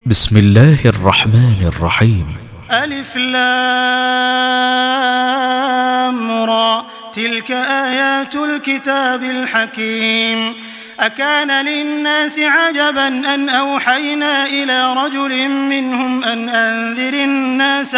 بسم الله الرحمن الرحيم. ألف لام را، تلك آيات الكتاب الحكيم. أكان للناس عجبا أن أوحينا إلى رجل منهم أن أنذر الناس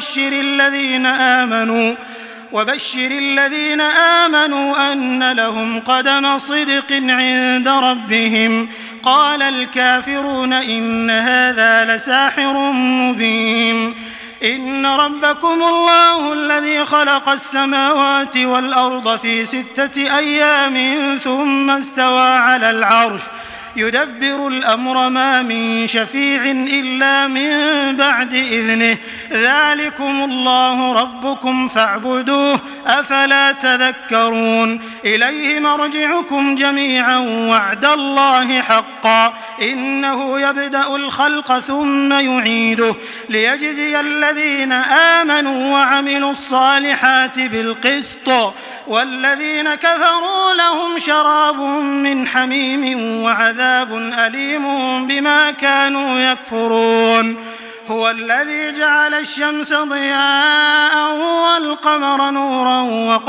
وبشر الذين آمنوا أن لهم قدم صدق عند ربهم. قال الكافرون إن هذا لساحر مبين. إن ربكم الله الذي خلق السماوات والأرض في 6 أيام ثم استوى على العرش يدبر الأمر ما من شفيع إلا من بعد إذنه. ذلكم الله ربكم فاعبدوه أفلا تذكرون. إليه مرجعكم جميعا وعد الله حقا إنه يبدأ الخلق ثم يعيده ليجزي الذين آمنوا وعملوا الصالحات بالقسط والذين كفروا لهم شراب من حميم وعذاب أليم بما كانوا يكفرون. هو الذي جعل الشمس ضياء والقمر نورا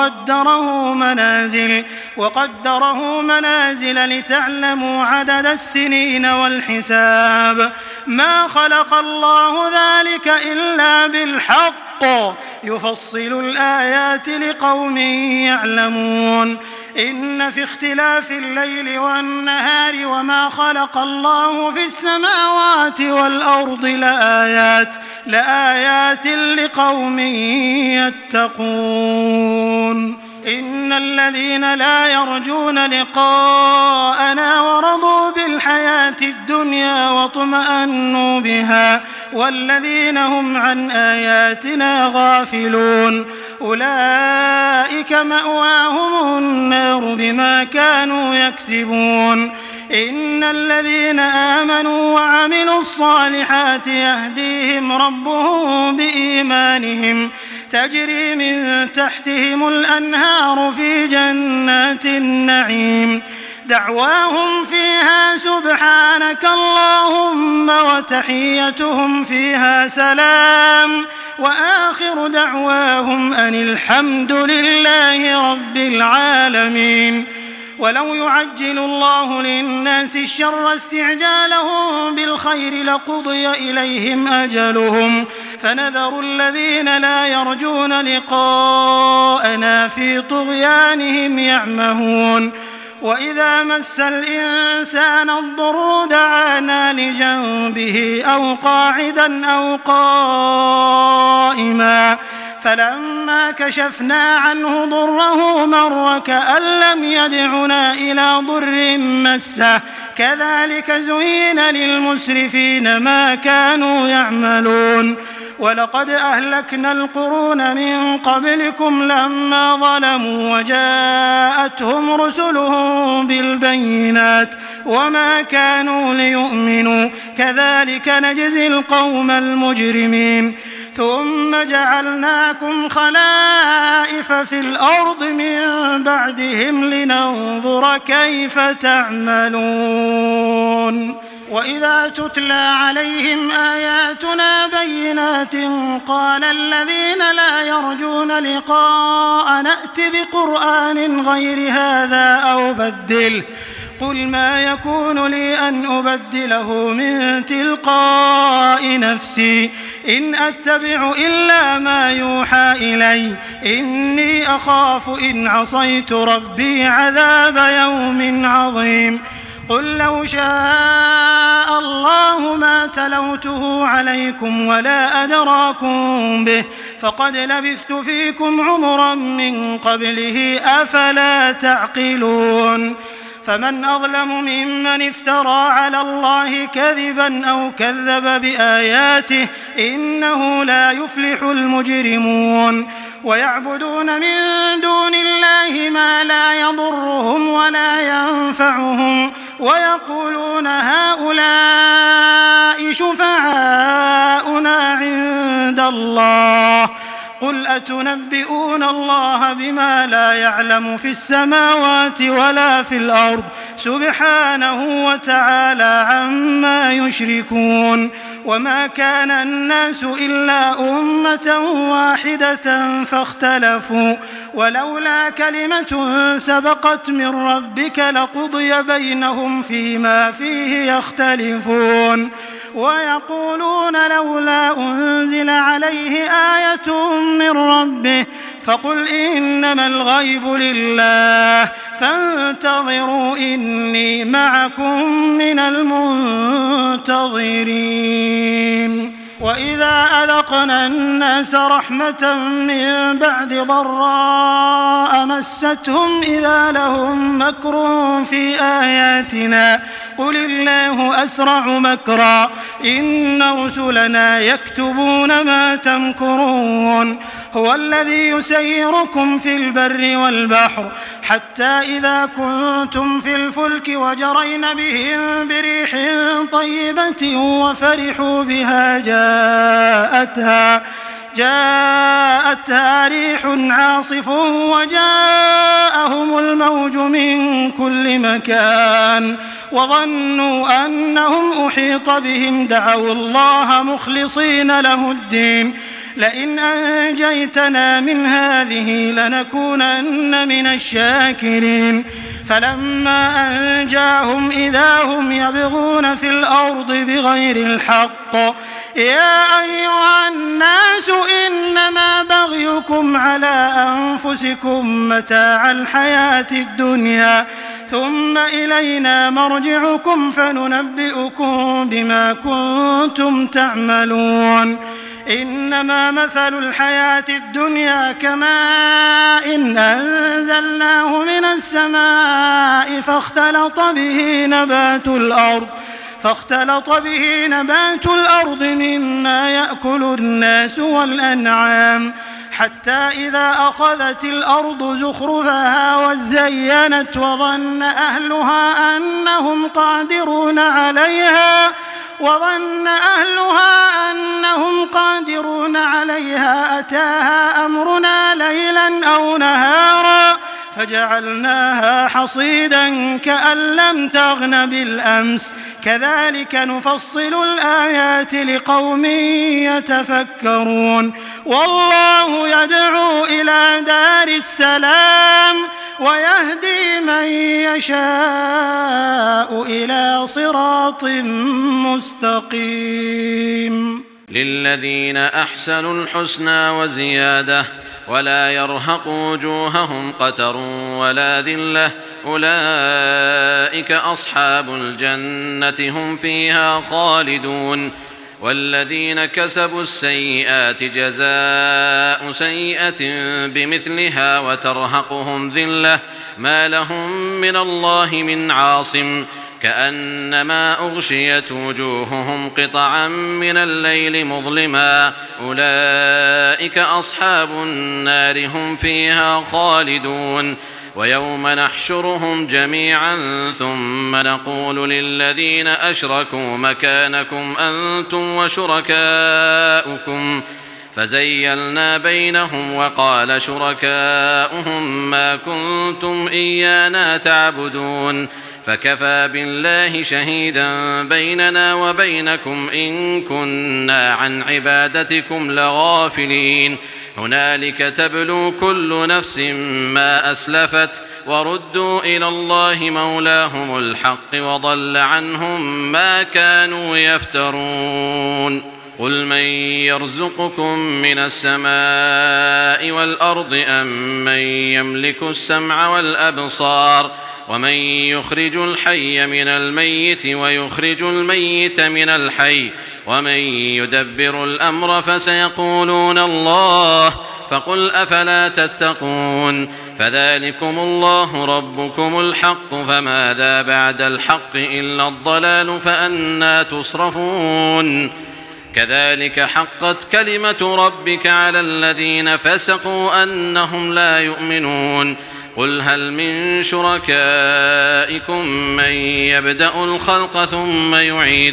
وقدره منازل لتعلموا عدد السنين والحساب. ما خلق الله ذلك إلا بالحق يفصل الآيات لقوم يعلمون. إن في اختلاف الليل والنهار وما خلق الله في السماوات والأرض لآيات لقوم يتقون. إن الذين لا يرجون لقاءنا ورضوا بالحياة الدنيا واطمأنوا بها والذين هم عن آياتنا غافلون أولئك مأواهم النار بما كانوا يكسبون. إن الذين آمنوا وعملوا الصالحات يهديهم ربهم بإيمانهم تجري من تحتهم الأنهار في جنات النعيم. دعواهم فيها سبحانك اللهم وتحيتهم فيها سلام وآخر دعواهم أن الحمد لله رب العالمين. ولو يعجل الله للناس الشر استعجالهم بالخير لقضي إليهم أجلهم فنذر الذين لا يرجون لقاءنا في طغيانهم يعمهون. وإذا مس الإنسان الضر دعانا لجنبه أو قاعدا أو قائما فلما كشفنا عنه ضره مر كأن لم يدعنا إلى ضر مسه كذلك زين للمسرفين ما كانوا يعملون. ولقد أهلكنا القرون من قبلكم لما ظلموا وجاءتهم رسلهم بالبينات وما كانوا ليؤمنوا كذلك نجزي القوم المجرمين. ثم جعلناكم خلائف في الأرض من بعدهم لننظر كيف تعملون. وإذا تتلى عليهم آياتنا بينات قال الذين لا يرجون لقاء نأت بقرآن غير هذا أو بدله قل ما يكون لي أن أبدله من تلقاء نفسي إن أتبع إلا ما يوحى إلي إني أخاف إن عصيت ربي عذاب يوم عظيم. قل لو شاء الله ما تلوته عليكم ولا أدراكم به فقد لبثت فيكم عمرا من قبله أفلا تعقلون. فمن أظلم ممن افترى على الله كذبا أو كذب بآياته إنه لا يفلح المجرمون. ويعبدون من دون الله ما لا يضرهم ولا ينفعهم ويقولون هؤلاء شفعاؤنا عند الله قل أتنبئون الله بما لا يعلم في السماوات ولا في الأرض سبحانه وتعالى عما يشركون وما كان الناس إلا أمة واحدة فاختلفوا ولولا كلمة سبقت من ربك لقضي بينهم فيما فيه يختلفون ويقولون لولا أنزل عليه آية من ربه فقل إنما الغيب لله فانتظروا إني معكم من المنتظرين وإذا أذقنا الناس رحمة من بعد ضراء مستهم إذا لهم مكر في آياتنا قل الله أسرع مكرا إن رسلنا يكتبون ما تمكرون هو الذي يسيركم في البر والبحر حتى إذا كنتم في الفلك وجرين بهم بريح طيبة وفرحوا بها جاءتها ريح عاصف وجاءهم الموج من كل مكان وظنوا أنهم أحيط بهم دعوا الله مخلصين له الدين لئن أنجيتنا من هذه لنكونن من الشاكرين فلما أنجاهم إذا هم يبغون في الأرض بغير الحق يا أيها الناس إنما بغيكم على أنفسكم متاع الحياة الدنيا ثم إلينا مرجعكم فننبئكم بما كنتم تعملون إنما مثل الحياة الدنيا كماء أنزلناه من السماء فاختلط به نبات الأرض مما يأكل الناس والأنعام حتى إذا أخذت الأرض زخرفها وزينت وظن أهلها أنهم قادرون عليها أتاها أمرنا ليلا أو نهارا فجعلناها حصيدا كأن لم تغن بالأمس كذلك نفصل الآيات لقوم يتفكرون والله يدعو إلى دار السلام ويهدي من يشاء إلى صراط مستقيم للذين أحسنوا الحسنى وزيادة ولا يرهق وجوههم قتر ولا ذلة أولئك أصحاب الجنة هم فيها خالدون والذين كسبوا السيئات جزاء سيئة بمثلها وترهقهم ذلة ما لهم من الله من عاصم كأنما أغشيت وجوههم قطعا من الليل مظلما أولئك أصحاب النار هم فيها خالدون ويوم نحشرهم جميعا ثم نقول للذين أشركوا مكانكم أنتم وشركاؤكم فزيلنا بينهم وقال شركاؤهم ما كنتم إيانا تعبدون فكفى بالله شهيدا بيننا وبينكم إن كنا عن عبادتكم لغافلين هنالك تبلو كل نفس ما أسلفت وردوا إلى الله مولاهم الحق وضل عنهم ما كانوا يفترون قل من يرزقكم من السماء والأرض أم من يملك السمع والأبصار ومن يخرج الحي من الميت ويخرج الميت من الحي ومن يدبر الأمر فسيقولون الله فقل أفلا تتقون فذلكم الله ربكم الحق فماذا بعد الحق إلا الضلال فأنى تصرفون كذلك حقت كلمة ربك على الذين فسقوا أنهم لا يؤمنون قل هل من شركائكم من يبدأ الخلق ثم يعيده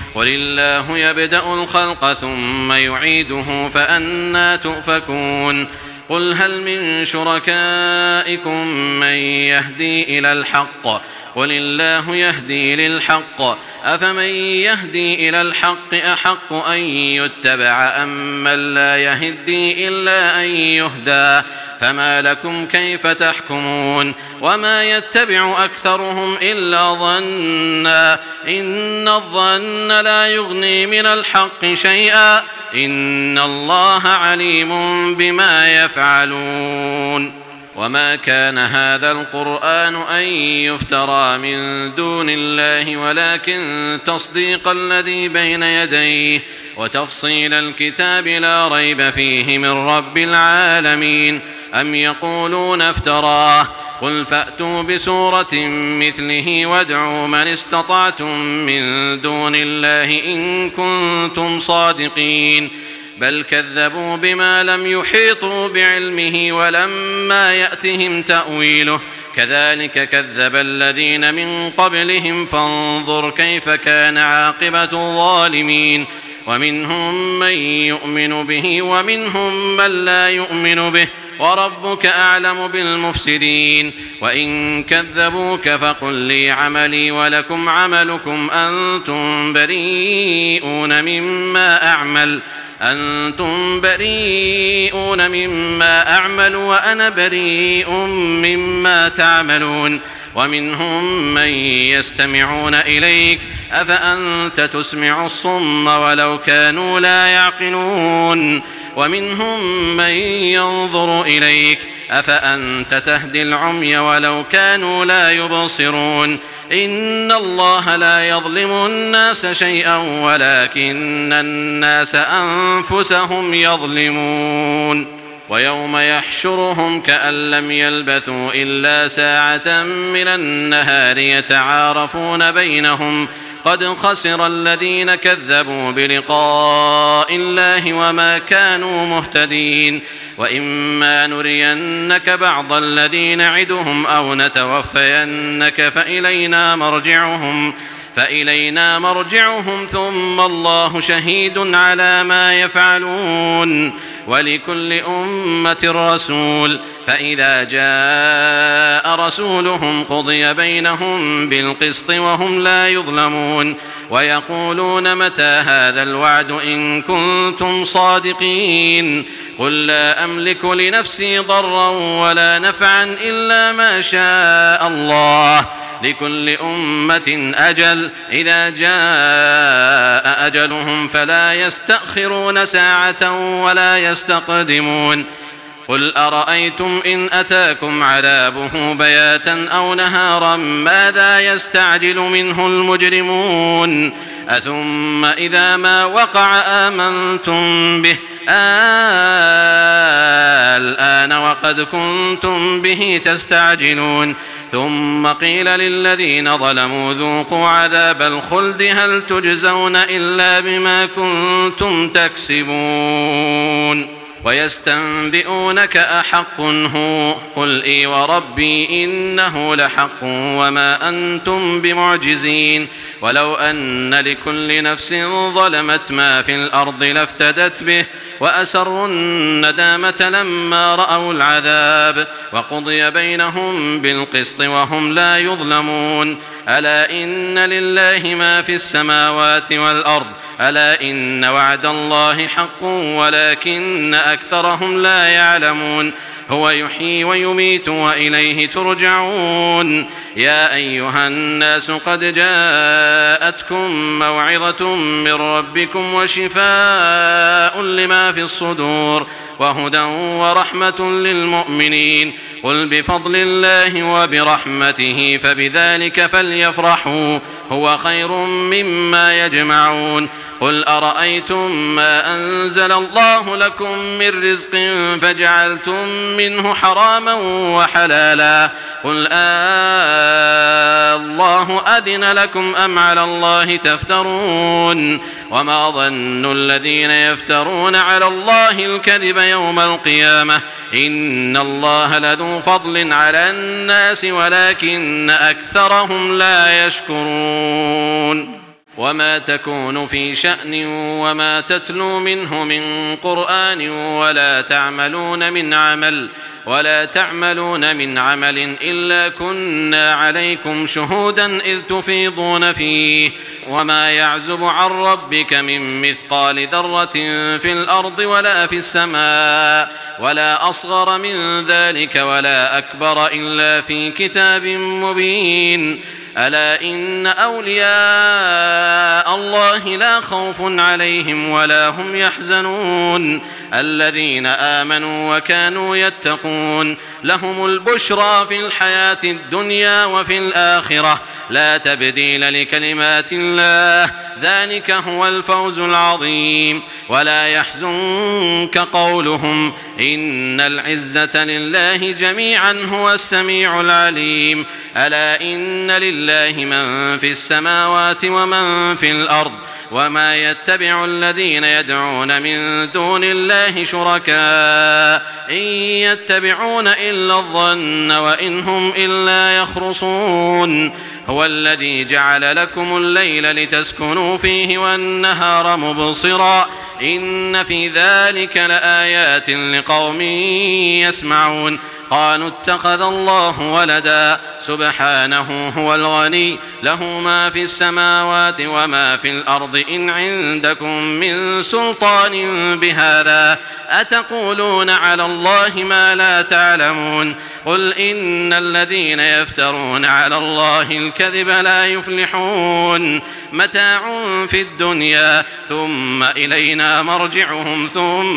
قل الله يبدأ الخلق ثم يعيده فأنى تؤفكون قل هل من شركائكم من يهدي إلى الحق قل الله يهدي للحق أفمن يهدي إلى الحق أحق أن يتبع أم من لا يهدي إلا أن يهدى فما لكم كيف تحكمون وما يتبع أكثرهم إلا ظنا إن الظن لا يغني من الحق شيئا إن الله عليم بما يفعلون وما كان هذا القرآن أن يفترى من دون الله ولكن تصديق الذي بين يديه وتفصيل الكتاب لا ريب فيه من رب العالمين أم يقولون افتراه قل فأتوا بسورة مثله وادعوا من استطعتم من دون الله إن كنتم صادقين بل كذبوا بما لم يحيطوا بعلمه ولما يأتهم تأويله كذلك كذب الذين من قبلهم فانظر كيف كان عاقبة الظالمين ومنهم من يؤمن به ومنهم من لا يؤمن به وربك أعلم بالمفسدين وإن كذبوك فقل لي عملي ولكم عملكم أنتم بريئون مما أعمل وأنا بريء مما تعملون ومنهم من يستمعون إليك أفأنت تسمع الصم ولو كانوا لا يعقلون ومنهم من ينظر إليك أفأنت تهدي العمي ولو كانوا لا يبصرون إن الله لا يظلم الناس شيئا ولكن الناس أنفسهم يظلمون ويوم يحشرهم كأن لم يلبثوا إلا ساعة من النهار يتعارفون بينهم قد خسر الذين كذبوا بلقاء الله وما كانوا مهتدين وإما نرينك بعض الذي نعدهم أو نتوفينك فإلينا مرجعهم ثم الله شهيد على ما يفعلون ولكل أمة رسول فإذا جاء رسولهم قضي بينهم بالقسط وهم لا يظلمون ويقولون متى هذا الوعد إن كنتم صادقين قل لا أملك لنفسي ضرا ولا نفعا إلا ما شاء الله لكل أمة أجل إذا جاء أجلهم فلا يستأخرون ساعة ولا يستقدمون قل أرأيتم إن أتاكم عذابه بياتا أو نهارا ماذا يستعجل منه المجرمون أثم إذا ما وقع آمنتم به الآن وقد كنتم به تستعجلون ثم قيل للذين ظلموا ذوقوا عذاب الخلد هل تجزون إلا بما كنتم تكسبون ويستنبئونك أحق هو قل إي وربي إنه لحق وما أنتم بمعجزين ولو أن لكل نفس ظلمت ما في الأرض لافتدت به وأسروا الندامة لما رأوا العذاب وقضي بينهم بالقسط وهم لا يظلمون ألا إن لله ما في السماوات والأرض ألا إن وعد الله حق ولكن أكثرهم لا يعلمون هو يحيي ويميت وإليه ترجعون يا أيها الناس قد جاءتكم موعظة من ربكم وشفاء لما في الصدور وهدى ورحمة للمؤمنين قل بفضل الله وبرحمته فبذلك فليفرحوا هو خير مما يجمعون قل أرأيتم ما أنزل الله لكم من رزق فجعلتم منه حراما وحلالا قل الله أذن لكم أم على الله تفترون وما ظن الذين يفترون على الله الكذب يوم القيامة إن الله لذو فضل على الناس ولكن أكثرهم لا يشكرون وما تكون في شأن وما تتلو منه من قرآن ولا تعملون من عمل إلا كنا عليكم شهودا إذ تفيضون فيه وما يعزب عن ربك من مثقال ذرة في الأرض ولا في السماء ولا أصغر من ذلك ولا أكبر إلا في كتاب مبين ألا إن أولياء الله لا خوف عليهم ولا هم يحزنون الذين آمنوا وكانوا يتقون لهم البشرى في الحياة الدنيا وفي الآخرة لا تبديل لكلمات الله ذلك هو الفوز العظيم ولا يحزنك قولهم إن العزة لله جميعا هو السميع العليم ألا إن لله من في السماوات ومن في الأرض وما يتبع الذين يدعون من دون الله شركاء إن يتبعون إلا الظن وإن هم إلا يخرصون هو الذي جعل لكم الليل لتسكنوا فيه والنهار مبصرا إن في ذلك لآيات لقوم يسمعون قالوا اتخذ الله ولدا سبحانه هو الغني له ما في السماوات وما في الأرض إن عندكم من سلطان بهذا أتقولون على الله ما لا تعلمون قل إن الذين يفترون على الله الكذب لا يفلحون متاع في الدنيا ثم إلينا مرجعهم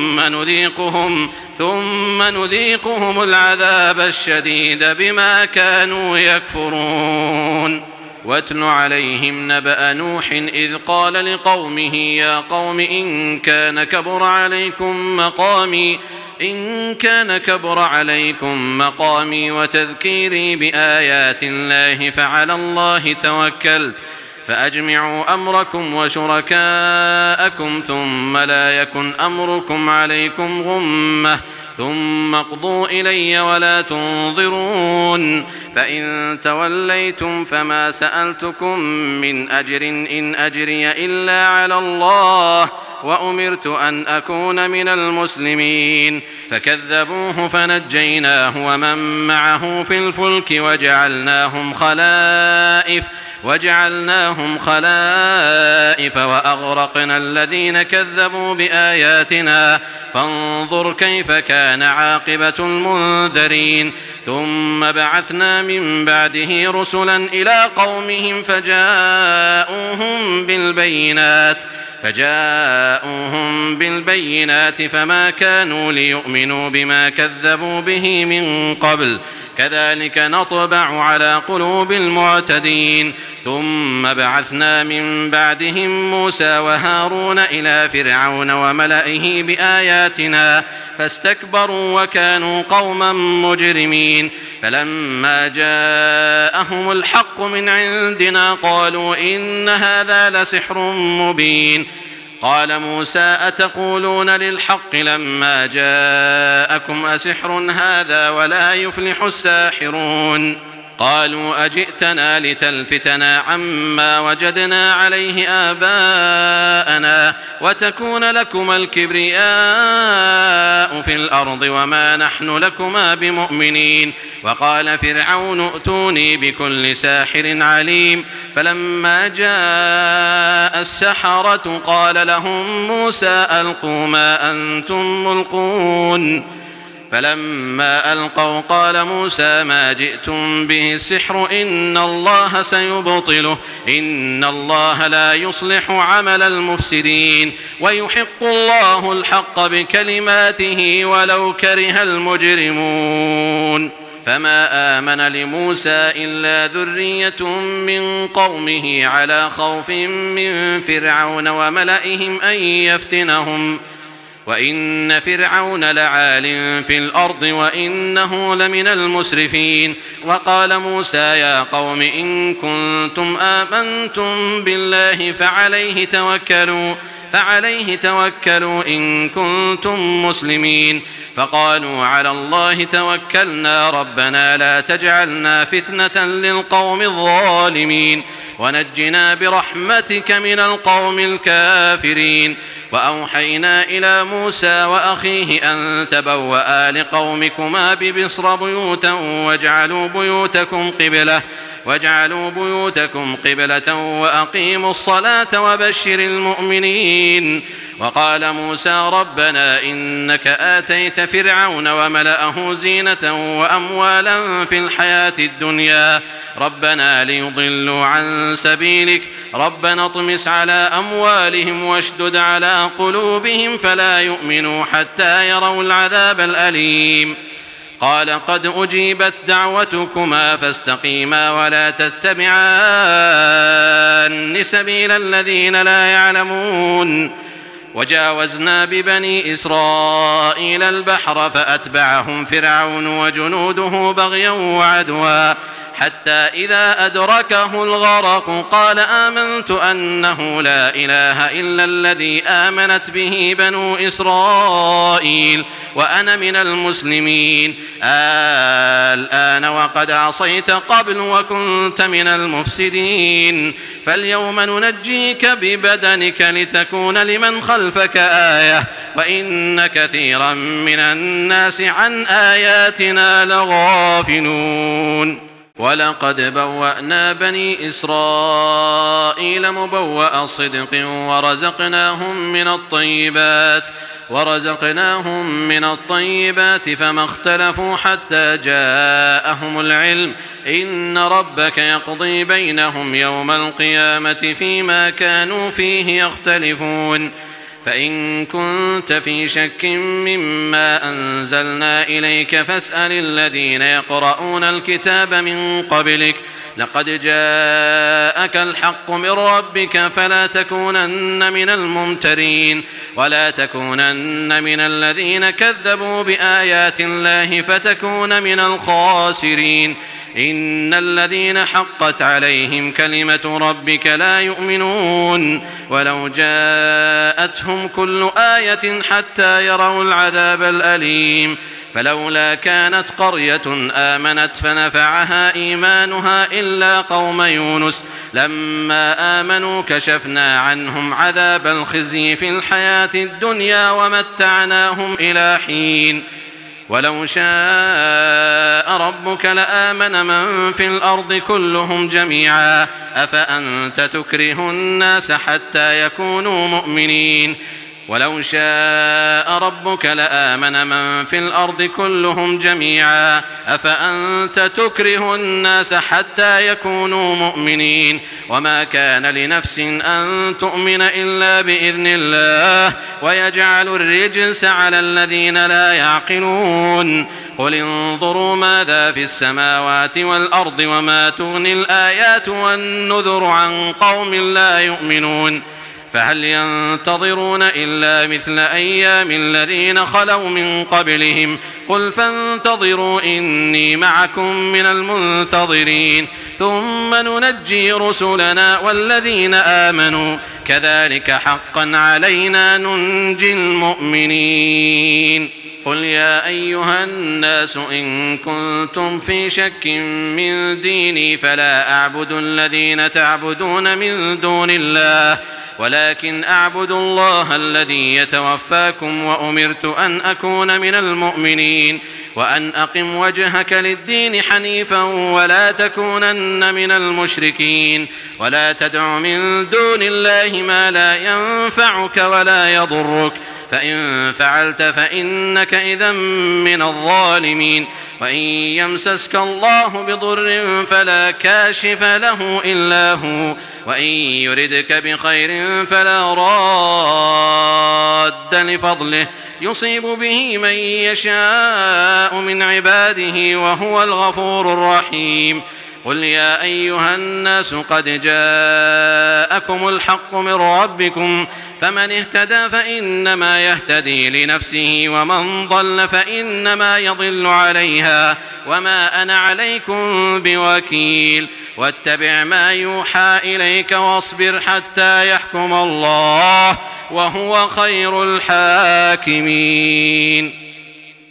ثم نذيقهم العذاب الشديد بما كانوا يكفرون واتل عليهم نبأ نوح إذ قال لقومه يا قوم إن كان كبر عليكم مقامي وتذكيري بآيات الله فعلى الله توكلت فأجمعوا أمركم وشركاءكم ثم لا يكن أمركم عليكم غمة ثم اقضوا إلي ولا تنظرون فإن توليتم فما سألتكم من أجر إن أجري إلا على الله وأمرت أن أكون من المسلمين فكذبوه فنجيناه ومن معه في الفلك وجعلناهم خلائف وأغرقنا الذين كذبوا بآياتنا فانظر كيف كان عاقبة المنذرين ثم بعثنا من بعده رسلا إلى قومهم فجاءوهم بالبينات فما كانوا ليؤمنوا بما كذبوا به من قبل كذلك نطبع على قلوب المعتدين ثم بعثنا من بعدهم موسى وهارون إلى فرعون وملئه بآياتنا فاستكبروا وكانوا قوما مجرمين فلما جاءهم الحق من عندنا قالوا إن هذا لسحر مبين قال موسى أتقولون للحق لما جاءكم أسحر هذا ولا يفلح الساحرون قالوا أجئتنا لتلفتنا عما وجدنا عليه آباءنا وتكون لكما الكبرياء في الأرض وما نحن لكما بمؤمنين وقال فرعون ائتوني بكل ساحر عليم فلما جاء السحرة قال لهم موسى ألقوا ما أنتم ملقون فلما ألقوا قال موسى ما جئتم به السحر إن الله سيبطله إن الله لا يصلح عمل المفسدين ويحق الله الحق بكلماته ولو كره المجرمون فما آمن لموسى إلا ذرية من قومه على خوف من فرعون وملئهم أن يفتنهم وإن فرعون لعال في الأرض وإنه لمن المسرفين وقال موسى يا قوم إن كنتم آمنتم بالله فعليه توكلوا إن كنتم مسلمين فقالوا على الله توكلنا ربنا لا تجعلنا فتنة للقوم الظالمين ونجنا برحمتك من القوم الكافرين. وأوحينا إلى موسى وأخيه أن تبوأ لقومكما بمصر بيوتا واجعلوا بيوتكم قبلة وأقيموا الصلاة وبشر المؤمنين. وقال موسى ربنا إنك آتيت فرعون وملأه زينة وأموالا في الحياة الدنيا ربنا ليضلوا عن سبيلك ربنا اطمس على أموالهم واشدد على قلوبهم فلا يؤمنوا حتى يروا العذاب الأليم. قال قد أجيبت دعوتكما فاستقيما ولا تتبعان سبيل الذين لا يعلمون. وجاوزنا ببني إسرائيل البحر فأتبعهم فرعون وجنوده بغيا وعدوا حتى إذا أدركه الغرق قال آمنت أنه لا إله إلا الذي آمنت به بنو إسرائيل وأنا من المسلمين. الآن وقد عصيت قبل وكنت من المفسدين فاليوم ننجيك ببدنك لتكون لمن خلفك آية وإن كثيرا من الناس عن آياتنا لغافلون. ولقد بوأنا بني إسرائيل مبوأ صدق ورزقناهم من الطيبات فما اختلفوا حتى جاءهم العلم إن ربك يقضي بينهم يوم القيامة فيما كانوا فيه يختلفون. فإن كنت في شك مما أنزلنا إليك فاسأل الذين يقرؤون الكتاب من قبلك لقد جاءك الحق من ربك فلا تكونن من الممترين ولا تكونن من الذين كذبوا بآيات الله فتكون من الخاسرين. إن الذين حقت عليهم كلمة ربك لا يؤمنون ولو جاءتهم كل آية حتى يروا العذاب الأليم. فلولا كانت قرية آمنت فنفعها إيمانها إلا قوم يونس لما آمنوا كشفنا عنهم عذاب الخزي في الحياة الدنيا ومتعناهم إلى حين. ولو شاء ربك لآمن من في الأرض كلهم جميعا أفأنت تكره الناس حتى يكونوا مؤمنين. ولو شاء ربك لآمن من في الأرض كلهم جميعا أفأنت تكره الناس حتى يكونوا مؤمنين. وما كان لنفس أن تؤمن إلا بإذن الله ويجعل الرجس على الذين لا يعقلون. قل انظروا ماذا في السماوات والأرض وما تغني الآيات والنذر عن قوم لا يؤمنون. فهل ينتظرون إلا مثل أيام الذين خلوا من قبلهم قل فانتظروا إني معكم من المنتظرين ثم ننجي رسلنا والذين آمنوا كذلك حقا علينا ننجي المؤمنين. قل يا أيها الناس إن كنتم في شك من ديني فلا أعبد الذين تعبدون من دون الله ولكن أعبد الله الذي يتوفاكم وأمرت أن أكون من المؤمنين وأن أقم وجهك للدين حنيفا ولا تكونن من المشركين ولا تدع من دون الله ما لا ينفعك ولا يضرك فإن فعلت فإنك إذا من الظالمين. وإن يمسسك الله بضر فلا كاشف له إلا هو وإن يردك بخير فلا راد لفضله يصيب به من يشاء من عباده وهو الغفور الرحيم. قل يا أيها الناس قد جاءكم الحق من ربكم فمن اهتدى فإنما يهتدي لنفسه ومن ضل فإنما يضل عليها وما أنا عليكم بوكيل. واتبع ما يوحى إليك واصبر حتى يحكم الله وهو خير الحاكمين.